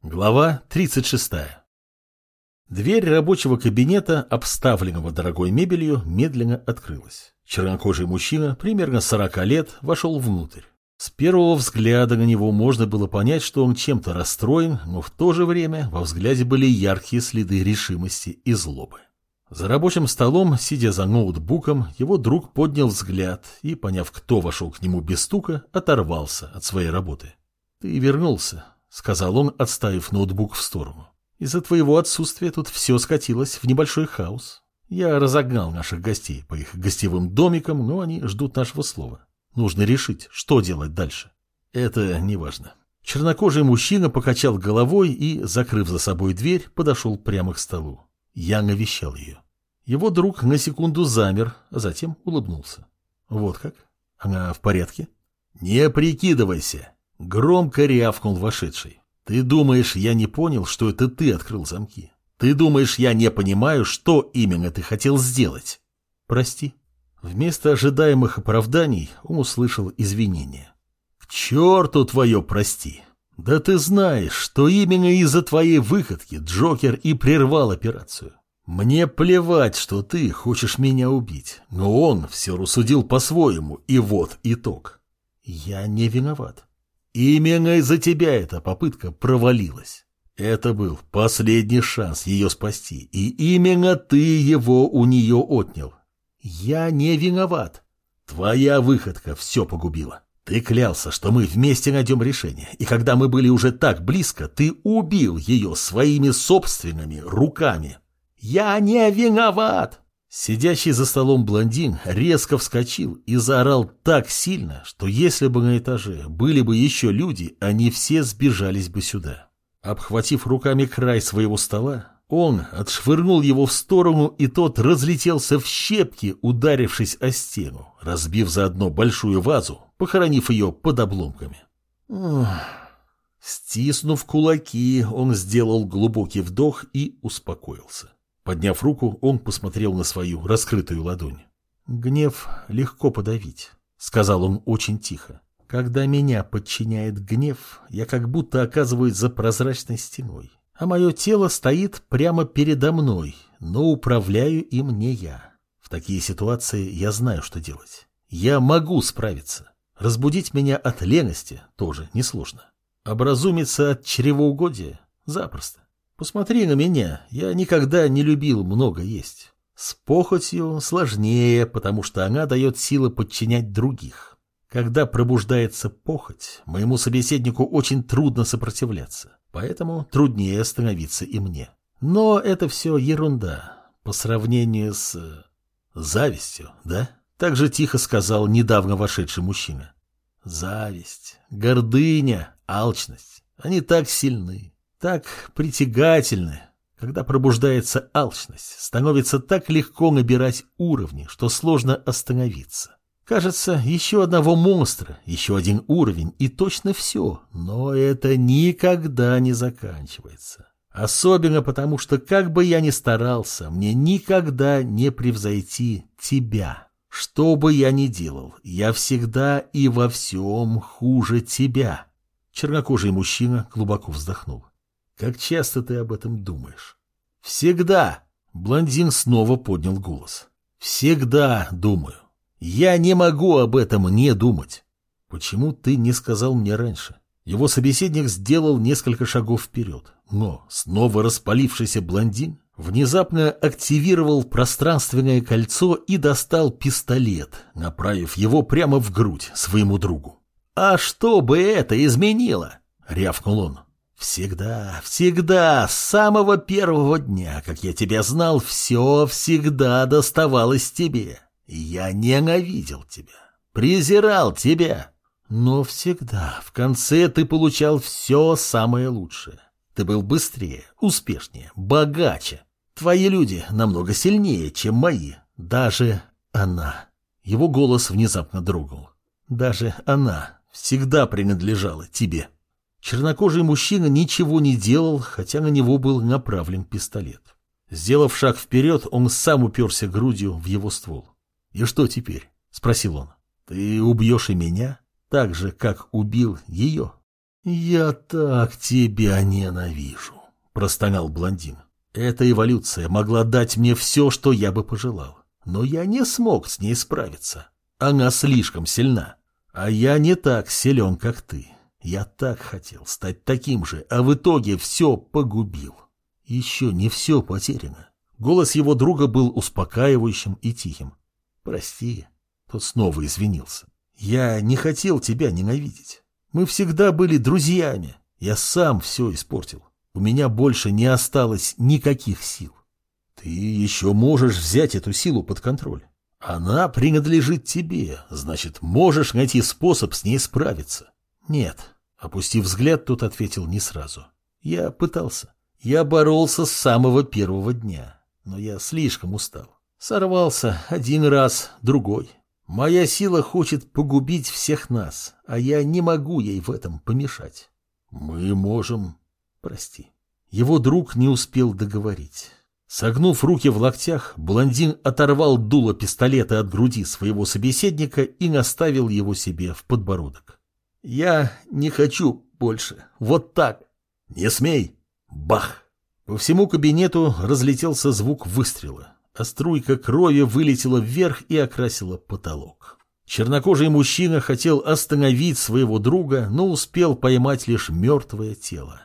Глава 36. Дверь рабочего кабинета, обставленного дорогой мебелью, медленно открылась. Чернокожий мужчина, примерно 40 лет, вошел внутрь. С первого взгляда на него можно было понять, что он чем-то расстроен, но в то же время во взгляде были яркие следы решимости и злобы. За рабочим столом, сидя за ноутбуком, его друг поднял взгляд и, поняв, кто вошел к нему без стука, оторвался от своей работы. «Ты вернулся», — сказал он, отставив ноутбук в сторону. «Из-за твоего отсутствия тут все скатилось в небольшой хаос. Я разогнал наших гостей по их гостевым домикам, но они ждут нашего слова. Нужно решить, что делать дальше». «Это неважно». Чернокожий мужчина покачал головой и, закрыв за собой дверь, подошел прямо к столу. Я навещал ее. Его друг на секунду замер, а затем улыбнулся. «Вот как? Она в порядке?» «Не прикидывайся!» — громко рявкнул вошедший. «Ты думаешь, я не понял, что это ты открыл замки? Ты думаешь, я не понимаю, что именно ты хотел сделать?» «Прости». Вместо ожидаемых оправданий он услышал извинения. «К черту твое прости! Да ты знаешь, что именно из-за твоей выходки Джокер и прервал операцию. Мне плевать, что ты хочешь меня убить, но он все рассудил по-своему, и вот итог. Я не виноват. Именно из-за тебя эта попытка провалилась. Это был последний шанс ее спасти, и именно ты его у нее отнял. Я не виноват. Твоя выходка все погубила. Ты клялся, что мы вместе найдем решение, и когда мы были уже так близко, ты убил ее своими собственными руками. Я не виноват!» Сидящий за столом блондин резко вскочил и заорал так сильно, что если бы на этаже были бы еще люди, они все сбежались бы сюда. Обхватив руками край своего стола, он отшвырнул его в сторону, и тот разлетелся в щепки, ударившись о стену, разбив заодно большую вазу, похоронив ее под обломками. Стиснув кулаки, он сделал глубокий вдох и успокоился. Подняв руку, он посмотрел на свою раскрытую ладонь. «Гнев легко подавить», — сказал он очень тихо. «Когда меня подчиняет гнев, я как будто оказываюсь за прозрачной стеной, а мое тело стоит прямо передо мной, но управляю им не я. В такие ситуации я знаю, что делать. Я могу справиться. Разбудить меня от лености тоже несложно. Образумиться от чревоугодия запросто. Посмотри на меня, я никогда не любил много есть. С похотью сложнее, потому что она дает силы подчинять других. Когда пробуждается похоть, моему собеседнику очень трудно сопротивляться, поэтому труднее становиться и мне. Но это все ерунда по сравнению с... завистью, да?» Так же тихо сказал недавно вошедший мужчина. Зависть, гордыня, алчность, они так сильны, так притягательны. Когда пробуждается алчность, становится так легко набирать уровни, что сложно остановиться. Кажется, еще одного монстра, еще один уровень, и точно все, но это никогда не заканчивается. Особенно потому, что как бы я ни старался, мне никогда не превзойти тебя. Что бы я ни делал, я всегда и во всем хуже тебя. Чернокожий мужчина глубоко вздохнул. Как часто ты об этом думаешь? Всегда. Блондин снова поднял голос. Всегда думаю. Я не могу об этом не думать. Почему ты не сказал мне раньше? Его собеседник сделал несколько шагов вперед, но снова распалившийся блондин внезапно активировал пространственное кольцо и достал пистолет, направив его прямо в грудь своему другу. «А что бы это изменило?» — рявкнул он. «Всегда, всегда, с самого первого дня, как я тебя знал, все всегда доставалось тебе. Я ненавидел тебя, презирал тебя, но всегда в конце ты получал все самое лучшее. Ты был быстрее, успешнее, богаче. Твои люди намного сильнее, чем мои. Даже она». Его голос внезапно дрогнул. «Даже она всегда принадлежала тебе». Чернокожий мужчина ничего не делал, хотя на него был направлен пистолет. Сделав шаг вперед, он сам уперся грудью в его ствол. «И что теперь?» — спросил он. «Ты убьешь и меня, так же, как убил ее?» «Я так тебя ненавижу», — простонал блондин. «Эта эволюция могла дать мне все, что я бы пожелал. Но я не смог с ней справиться. Она слишком сильна. А я не так силен, как ты. Я так хотел стать таким же, а в итоге все погубил». Еще не все потеряно. Голос его друга был успокаивающим и тихим. «Прости». Тот снова извинился. «Я не хотел тебя ненавидеть. Мы всегда были друзьями. Я сам все испортил. У меня больше не осталось никаких сил. Ты еще можешь взять эту силу под контроль. Она принадлежит тебе, значит, можешь найти способ с ней справиться». «Нет», — опустив взгляд, тот ответил не сразу. «Я пытался. Я боролся с самого первого дня, но я слишком устал. Сорвался один раз, другой. Моя сила хочет погубить всех нас, а я не могу ей в этом помешать». «Мы можем...» «Прости». Его друг не успел договорить. Согнув руки в локтях, блондин оторвал дуло пистолета от груди своего собеседника и наставил его себе в подбородок. «Я не хочу больше. Вот так». «Не смей!» Бах! По всему кабинету разлетелся звук выстрела, а струйка крови вылетела вверх и окрасила потолок. Чернокожий мужчина хотел остановить своего друга, но успел поймать лишь мертвое тело.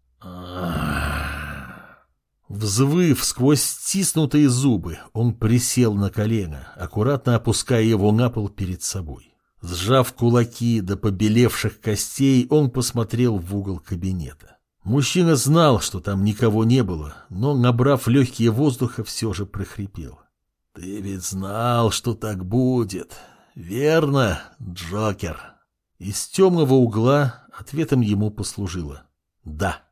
Взвыв сквозь стиснутые зубы, он присел на колено, аккуратно опуская его на пол перед собой. Сжав кулаки до побелевших костей, он посмотрел в угол кабинета. Мужчина знал, что там никого не было, но, набрав легкие воздуха, все же прохрипел. «Ты ведь знал, что так будет, верно, Джокер?» Из темного угла ответом ему послужило «да».